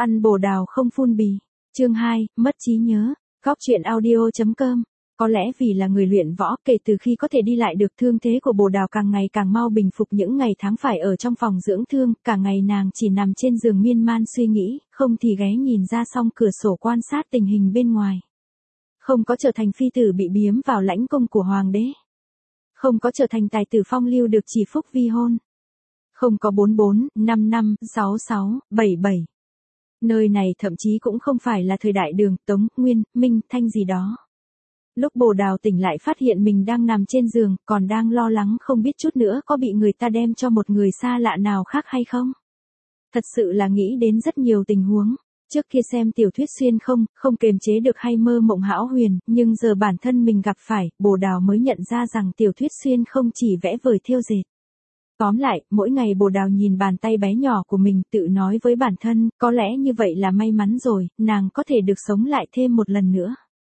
Ăn bồ đào không phun bì. Chương 2, mất trí nhớ. Góc truyện audio.com. Có lẽ vì là người luyện võ, kể từ khi có thể đi lại được, thương thế của bồ đào càng ngày càng mau bình phục. Những ngày tháng phải ở trong phòng dưỡng thương, cả ngày nàng chỉ nằm trên giường miên man suy nghĩ, không thì ghé nhìn ra song cửa sổ quan sát tình hình bên ngoài. Không có trở thành phi tử bị biếm vào lãnh cung của hoàng đế. Không có trở thành tài tử phong lưu được chỉ phúc vi hôn. Không có 44, 55, 66, 77. Nơi này thậm chí cũng không phải là thời đại Đường, Tống, Nguyên, Minh, Thanh gì đó. Lúc bồ đào tỉnh lại phát hiện mình đang nằm trên giường, còn đang lo lắng không biết chút nữa có bị người ta đem cho một người xa lạ nào khác hay không. Thật sự là nghĩ đến rất nhiều tình huống. Trước kia xem tiểu thuyết xuyên không kềm chế được hay mơ mộng hão huyền, nhưng giờ bản thân mình gặp phải, bồ đào mới nhận ra rằng tiểu thuyết xuyên không chỉ vẽ vời thêu dệt. Tóm lại, mỗi ngày bồ đào nhìn bàn tay bé nhỏ của mình, tự nói với bản thân, có lẽ như vậy là may mắn rồi, nàng có thể được sống lại thêm một lần nữa.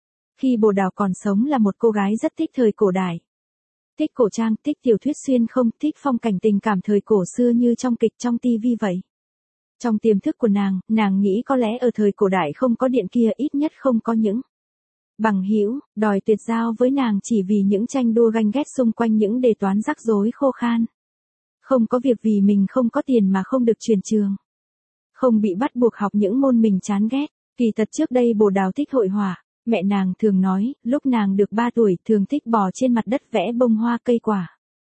Khi bồ đào còn sống là một cô gái rất thích thời cổ đại. Thích cổ trang, thích tiểu thuyết xuyên không, thích phong cảnh tình cảm thời cổ xưa như trong kịch trong tivi vậy. Trong tiềm thức của nàng nghĩ có lẽ ở thời cổ đại không có điện kia, ít nhất không có những bằng hữu đòi tuyệt giao với nàng chỉ vì những tranh đua ganh ghét xung quanh những đề toán rắc rối khô khan. Không có việc vì mình không có tiền mà không được chuyển trường. Không bị bắt buộc học những môn mình chán ghét. Kỳ thật trước đây bồ đào thích hội họa. Mẹ nàng thường nói, lúc nàng được 3 tuổi thường thích bò trên mặt đất vẽ bông hoa cây quả.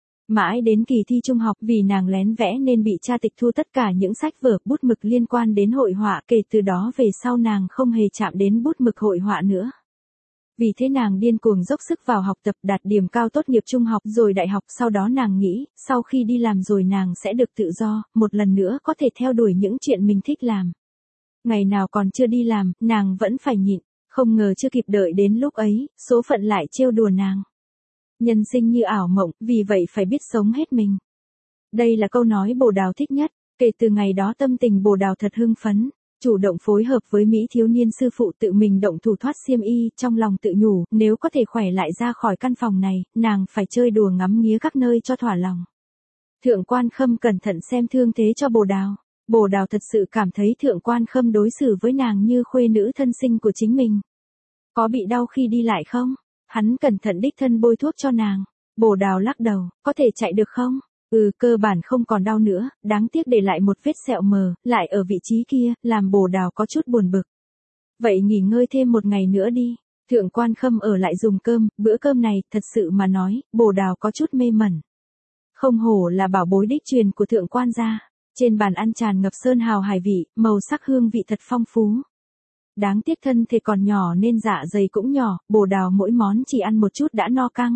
Mãi đến kỳ thi trung học vì nàng lén vẽ nên bị cha tịch thu tất cả những sách vở bút mực liên quan đến hội họa, kể từ đó về sau nàng không hề chạm đến bút mực hội họa nữa. Vì thế nàng điên cuồng dốc sức vào học tập, đạt điểm cao, tốt nghiệp trung học rồi đại học, sau đó nàng nghĩ, sau khi đi làm rồi nàng sẽ được tự do, một lần nữa có thể theo đuổi những chuyện mình thích làm. Ngày nào còn chưa đi làm, nàng vẫn phải nhịn, không ngờ chưa kịp đợi đến lúc ấy, số phận lại trêu đùa nàng. Nhân sinh như ảo mộng, vì vậy phải biết sống hết mình. Đây là câu nói bồ đào thích nhất, kể từ ngày đó tâm tình bồ đào thật hưng phấn. Chủ động phối hợp với Mỹ thiếu niên sư phụ, tự mình động thủ thoát xiêm y, trong lòng tự nhủ, nếu có thể khỏe lại ra khỏi căn phòng này, nàng phải chơi đùa ngắm nghía các nơi cho thỏa lòng. Thượng Quan Khâm cẩn thận xem thương thế cho bồ đào. Bồ đào thật sự cảm thấy Thượng Quan Khâm đối xử với nàng như khuê nữ thân sinh của chính mình. Có bị đau khi đi lại không? Hắn cẩn thận đích thân bôi thuốc cho nàng. Bồ đào lắc đầu, có thể chạy được không? Cơ bản không còn đau nữa, đáng tiếc để lại một vết sẹo mờ, lại ở vị trí kia, làm bồ đào có chút buồn bực. Vậy nghỉ ngơi thêm một ngày nữa đi. Thượng Quan Khâm ở lại dùng cơm, bữa cơm này, thật sự mà nói, bồ đào có chút mê mẩn. Không hổ là bảo bối đích truyền của Thượng Quan gia. Trên bàn ăn tràn ngập sơn hào hải vị, màu sắc hương vị thật phong phú. Đáng tiếc thân thể còn nhỏ nên dạ dày cũng nhỏ, bồ đào mỗi món chỉ ăn một chút đã no căng.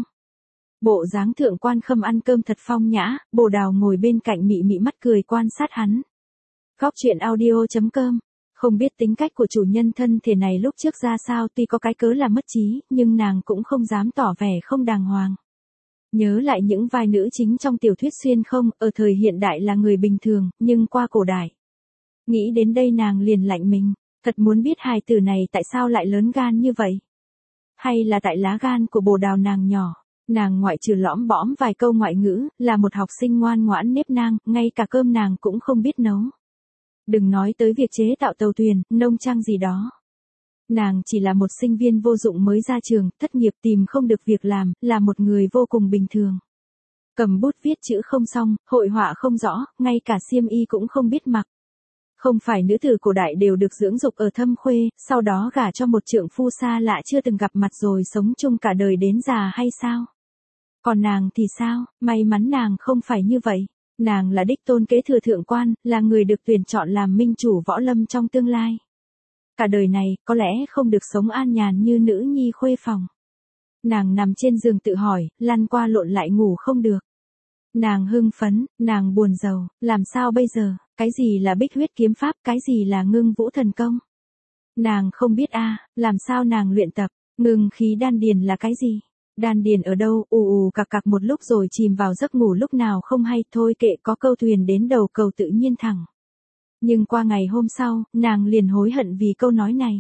Bộ dáng Thượng Quan Khâm ăn cơm thật phong nhã, bồ đào ngồi bên cạnh mị mị mắt cười quan sát hắn. Góc truyện audio.com. Không biết tính cách của chủ nhân thân thể này lúc trước ra sao, tuy có cái cớ là mất trí, nhưng nàng cũng không dám tỏ vẻ không đàng hoàng. Nhớ lại những vai nữ chính trong tiểu thuyết xuyên không, ở thời hiện đại là người bình thường, nhưng qua cổ đại. Nghĩ đến đây nàng liền lạnh mình, thật muốn biết hài tử này tại sao lại lớn gan như vậy. Hay là tại lá gan của bồ đào nàng nhỏ. Nàng ngoại trừ lõm bõm vài câu ngoại ngữ, là một học sinh ngoan ngoãn nếp nang, ngay cả cơm nàng cũng không biết nấu. Đừng nói tới việc chế tạo tàu thuyền, nông trang gì đó. Nàng chỉ là một sinh viên vô dụng mới ra trường, thất nghiệp tìm không được việc làm, là một người vô cùng bình thường. Cầm bút viết chữ không xong, hội họa không rõ, ngay cả xiêm y cũng không biết mặc. Không phải nữ tử cổ đại đều được dưỡng dục ở Thâm Khuê, sau đó gả cho một trượng phu xa lạ chưa từng gặp mặt rồi sống chung cả đời đến già hay sao? Còn nàng thì sao? May mắn nàng không phải như vậy. Nàng là đích tôn kế thừa Thượng Quan, là người được tuyển chọn làm minh chủ võ lâm trong tương lai. Cả đời này, có lẽ không được sống an nhàn như nữ nhi khuê phòng. Nàng nằm trên giường tự hỏi, lăn qua lộn lại ngủ không được. Nàng hưng phấn, nàng buồn rầu, làm sao bây giờ, cái gì là bích huyết kiếm pháp, cái gì là ngưng vũ thần công? Nàng không biết làm sao nàng luyện tập, ngưng khí đan điền là cái gì? Đan điền ở đâu, cặc cặc một lúc rồi chìm vào giấc ngủ lúc nào không hay, thôi kệ, có câu thuyền đến đầu cầu tự nhiên thẳng. Nhưng qua ngày hôm sau, nàng liền hối hận vì câu nói này.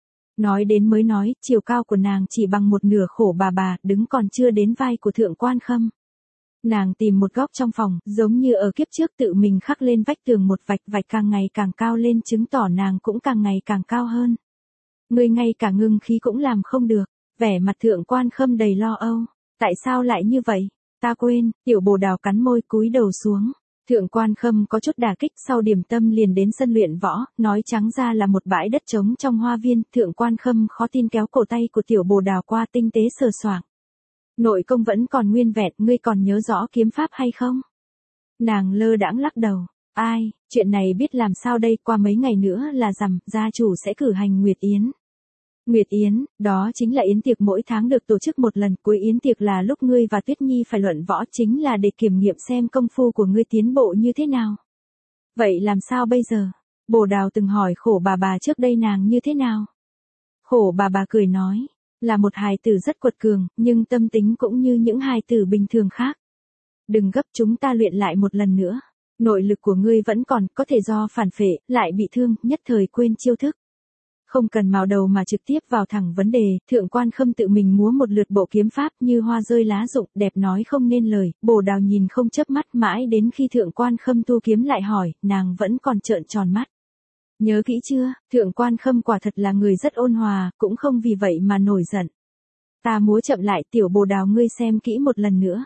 Nói đến mới nói, chiều cao của nàng chỉ bằng một nửa khổ bà, đứng còn chưa đến vai của Thượng Quan Khâm. Nàng tìm một góc trong phòng, giống như ở kiếp trước tự mình khắc lên vách tường một vạch vạch càng ngày càng cao lên, chứng tỏ nàng cũng càng ngày càng cao hơn. Ngươi ngay cả ngưng khí cũng làm không được, vẻ mặt Thượng Quan Khâm đầy lo âu. Tại sao lại như vậy? Ta quên, Tiểu Bồ Đào cắn môi cúi đầu xuống. Thượng Quan Khâm có chút đả kích, sau điểm tâm liền đến sân luyện võ, nói trắng ra là một bãi đất trống trong hoa viên. Thượng Quan Khâm khó tin kéo cổ tay của Tiểu Bồ Đào qua, tinh tế sờ soạng. Nội công vẫn còn nguyên vẹn, ngươi còn nhớ rõ kiếm pháp hay không? Nàng lơ đãng lắc đầu. Ai, chuyện này biết làm sao đây, qua mấy ngày nữa là rằm, gia chủ sẽ cử hành Nguyệt Yến. Nguyệt Yến, đó chính là yến tiệc mỗi tháng được tổ chức một lần, cuối yến tiệc là lúc ngươi và Tuyết Nhi phải luận võ, chính là để kiểm nghiệm xem công phu của ngươi tiến bộ như thế nào. Vậy làm sao bây giờ? Bồ Đào từng hỏi Khổ bà trước đây nàng như thế nào? Khổ bà cười nói, là một hài tử rất quật cường, nhưng tâm tính cũng như những hài tử bình thường khác. Đừng gấp, chúng ta luyện lại một lần nữa. Nội lực của ngươi vẫn còn, có thể do phản phệ, lại bị thương, nhất thời quên chiêu thức. Không cần mào đầu mà trực tiếp vào thẳng vấn đề, Thượng Quan Khâm tự mình múa một lượt bộ kiếm pháp như hoa rơi lá rụng, đẹp nói không nên lời. Bồ Đào nhìn không chớp mắt, mãi đến khi Thượng Quan Khâm tu kiếm lại hỏi, nàng vẫn còn trợn tròn mắt. Nhớ kỹ chưa, Thượng Quan Khâm quả thật là người rất ôn hòa, cũng không vì vậy mà nổi giận. Ta múa chậm lại, Tiểu Bồ Đào ngươi xem kỹ một lần nữa.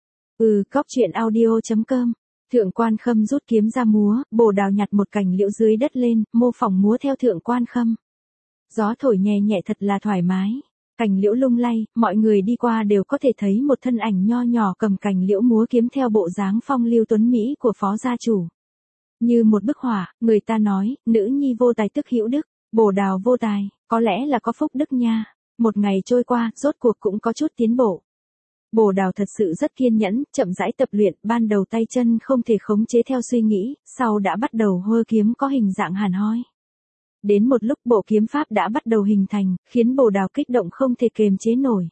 Cóc truyện audio.com. Thượng Quan Khâm rút kiếm ra múa, Bồ Đào nhặt một cành liễu dưới đất lên, mô phỏng múa theo Thượng Quan Khâm. Gió thổi nhẹ nhẹ thật là thoải mái. Cành liễu lung lay, mọi người đi qua đều có thể thấy một thân ảnh nho nhỏ cầm cành liễu múa kiếm theo bộ dáng phong lưu tuấn mỹ của phó gia chủ. Như một bức họa, người ta nói, nữ nhi vô tài tức hữu đức, Bồ Đào vô tài, có lẽ là có phúc đức nha. Một ngày trôi qua, rốt cuộc cũng có chút tiến bộ. Bồ Đào thật sự rất kiên nhẫn, chậm rãi tập luyện, ban đầu tay chân không thể khống chế theo suy nghĩ, sau đã bắt đầu hơ kiếm có hình dạng hàn hoi. Đến một lúc bộ kiếm pháp đã bắt đầu hình thành, khiến Bồ Đào kích động không thể kềm chế nổi.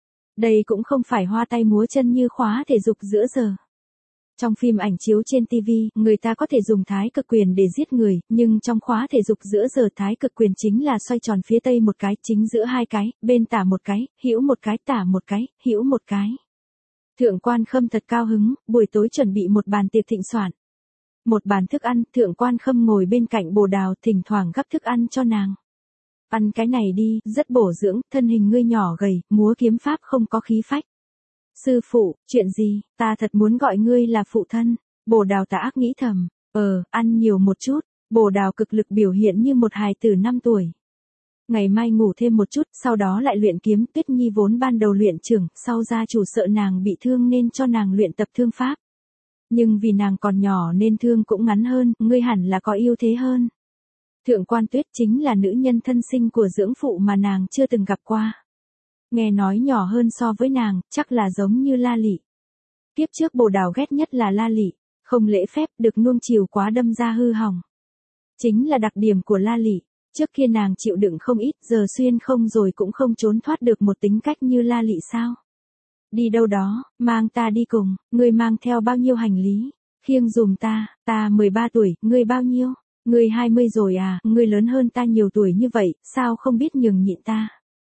Đây cũng không phải hoa tay múa chân như khóa thể dục giữa giờ. Trong phim ảnh chiếu trên TV, người ta có thể dùng thái cực quyền để giết người, nhưng trong khóa thể dục giữa giờ thái cực quyền chính là xoay tròn phía tây một cái, chính giữa hai cái, bên tả một cái, hữu một cái, tả một cái, hữu một cái. Thượng Quan Khâm thật cao hứng, buổi tối chuẩn bị một bàn tiệc thịnh soạn. Một bàn thức ăn, Thượng Quan Khâm ngồi bên cạnh Bồ Đào, thỉnh thoảng gắp thức ăn cho nàng. Ăn cái này đi, rất bổ dưỡng, thân hình ngươi nhỏ gầy, múa kiếm pháp không có khí phách. Sư phụ, chuyện gì, ta thật muốn gọi ngươi là phụ thân. Bồ Đào tà ác nghĩ thầm, ăn nhiều một chút. Bồ Đào cực lực biểu hiện như một hài tử 5 tuổi. Ngày mai ngủ thêm một chút, sau đó lại luyện kiếm. Tuyết Nhi vốn ban đầu luyện trưởng, sau gia chủ sợ nàng bị thương nên cho nàng luyện tập thương pháp. Nhưng vì nàng còn nhỏ nên thương cũng ngắn hơn, ngươi hẳn là có ưu thế hơn. Thượng Quan Tuyết chính là nữ nhân thân sinh của dưỡng phụ mà nàng chưa từng gặp qua. Nghe nói nhỏ hơn so với nàng, chắc là giống như La Lị. Tiếp trước Bồ Đào ghét nhất là La Lị, không lễ phép, được nuông chiều quá đâm ra hư hỏng. Chính là đặc điểm của La Lị, trước kia nàng chịu đựng không ít, giờ xuyên không rồi cũng không trốn thoát được một tính cách như La Lị sao. Đi đâu đó, mang ta đi cùng, ngươi mang theo bao nhiêu hành lý, khiêng dùm ta 13 tuổi, ngươi bao nhiêu, ngươi 20 rồi à, ngươi lớn hơn ta nhiều tuổi như vậy, sao không biết nhường nhịn ta.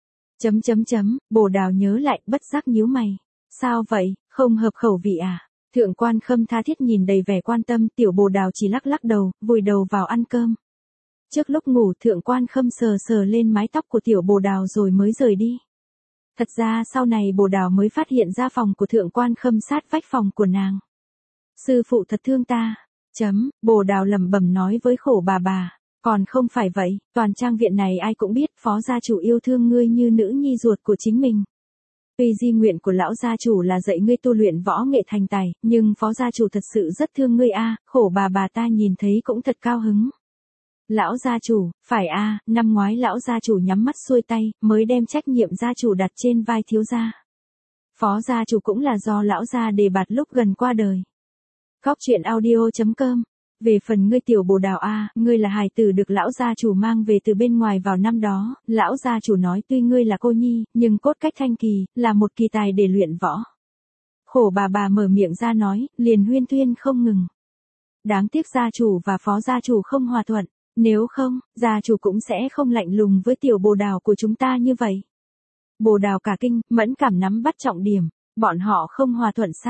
Bồ Đào nhớ lại, bất giác nhíu mày. Sao vậy, không hợp khẩu vị à? Thượng Quan Khâm tha thiết nhìn đầy vẻ quan tâm, Tiểu Bồ Đào chỉ lắc lắc đầu, vùi đầu vào ăn cơm. Trước lúc ngủ Thượng Quan Khâm sờ lên mái tóc của Tiểu Bồ Đào rồi mới rời đi. Thật ra sau này Bồ Đào mới phát hiện ra phòng của Thượng Quan Khâm sát vách phòng của nàng. Sư phụ thật thương ta. Bồ Đào lẩm bẩm nói với Khổ bà. Còn không phải vậy, toàn trang viện này ai cũng biết phó gia chủ yêu thương ngươi như nữ nhi ruột của chính mình. Tuy di nguyện của lão gia chủ là dạy ngươi tu luyện võ nghệ thành tài, nhưng phó gia chủ thật sự rất thương ngươi a. Khổ bà ta nhìn thấy cũng thật cao hứng. Lão gia chủ, phải a, năm ngoái lão gia chủ nhắm mắt xuôi tay, mới đem trách nhiệm gia chủ đặt trên vai thiếu gia. Phó gia chủ cũng là do lão gia đề bạt lúc gần qua đời. Cóc truyện audio.com. Về phần ngươi Tiểu Bồ Đào a, ngươi là hài tử được lão gia chủ mang về từ bên ngoài vào năm đó, lão gia chủ nói tuy ngươi là cô nhi, nhưng cốt cách thanh kỳ, là một kỳ tài để luyện võ. Khổ bà mở miệng ra nói, liền huyên thuyên không ngừng. Đáng tiếc gia chủ và phó gia chủ không hòa thuận, nếu không, gia chủ cũng sẽ không lạnh lùng với Tiểu Bồ Đào của chúng ta như vậy. Bồ Đào cả kinh, mẫn cảm nắm bắt trọng điểm, bọn họ không hòa thuận sao?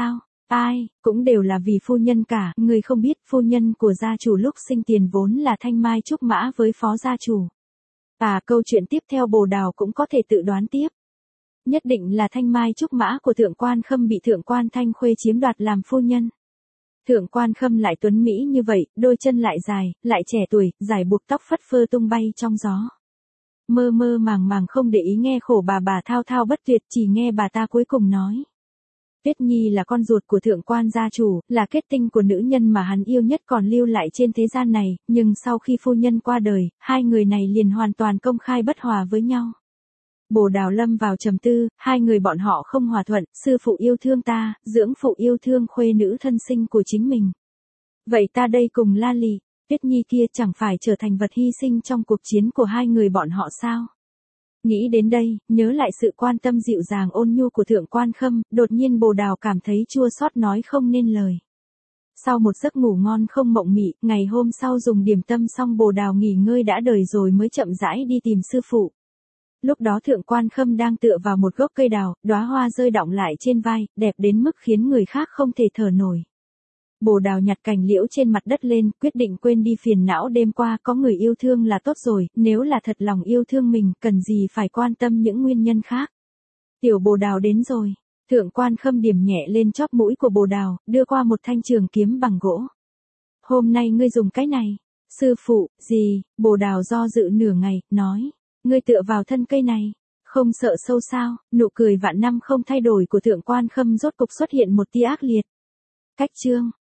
Ai, cũng đều là vì phu nhân cả, người không biết phu nhân của gia chủ lúc sinh tiền vốn là Thanh Mai Trúc Mã với phó gia chủ. Câu chuyện tiếp theo Bồ Đào cũng có thể tự đoán tiếp. Nhất định là Thanh Mai Trúc Mã của Thượng Quan Khâm bị Thượng Quan Thanh Khuê chiếm đoạt làm phu nhân. Thượng Quan Khâm lại tuấn mỹ như vậy, đôi chân lại dài, lại trẻ tuổi, giải buộc tóc phất phơ tung bay trong gió. Mơ mơ màng màng không để ý nghe khổ bà thao thao bất tuyệt, chỉ nghe bà ta cuối cùng nói. Tuyết Nhi là con ruột của Thượng Quan gia chủ, là kết tinh của nữ nhân mà hắn yêu nhất còn lưu lại trên thế gian này, nhưng sau khi phu nhân qua đời, hai người này liền hoàn toàn công khai bất hòa với nhau. Bồ Đào lâm vào trầm tư, hai người bọn họ không hòa thuận, sư phụ yêu thương ta, dưỡng phụ yêu thương khuê nữ thân sinh của chính mình. Vậy ta đây cùng La Lị, Tuyết Nhi kia chẳng phải trở thành vật hy sinh trong cuộc chiến của hai người bọn họ sao? Nghĩ đến đây, nhớ lại sự quan tâm dịu dàng ôn nhu của Thượng Quan Khâm, đột nhiên Bồ Đào cảm thấy chua xót nói không nên lời. Sau một giấc ngủ ngon không mộng mị, ngày hôm sau dùng điểm tâm xong Bồ Đào nghỉ ngơi đã đời rồi mới chậm rãi đi tìm sư phụ. Lúc đó Thượng Quan Khâm đang tựa vào một gốc cây đào, đóa hoa rơi đọng lại trên vai, đẹp đến mức khiến người khác không thể thở nổi. Bồ Đào nhặt cành liễu trên mặt đất lên, quyết định quên đi phiền não đêm qua, có người yêu thương là tốt rồi, nếu là thật lòng yêu thương mình, cần gì phải quan tâm những nguyên nhân khác. Tiểu Bồ Đào đến rồi. Thượng Quan Khâm điểm nhẹ lên chóp mũi của Bồ Đào, đưa qua một thanh trường kiếm bằng gỗ. Hôm nay ngươi dùng cái này. Sư phụ, gì? Bồ Đào do dự nửa ngày, nói. Ngươi tựa vào thân cây này. Không sợ sâu sao? Nụ cười vạn năm không thay đổi của Thượng Quan Khâm rốt cục xuất hiện một tia ác liệt. Cách chương.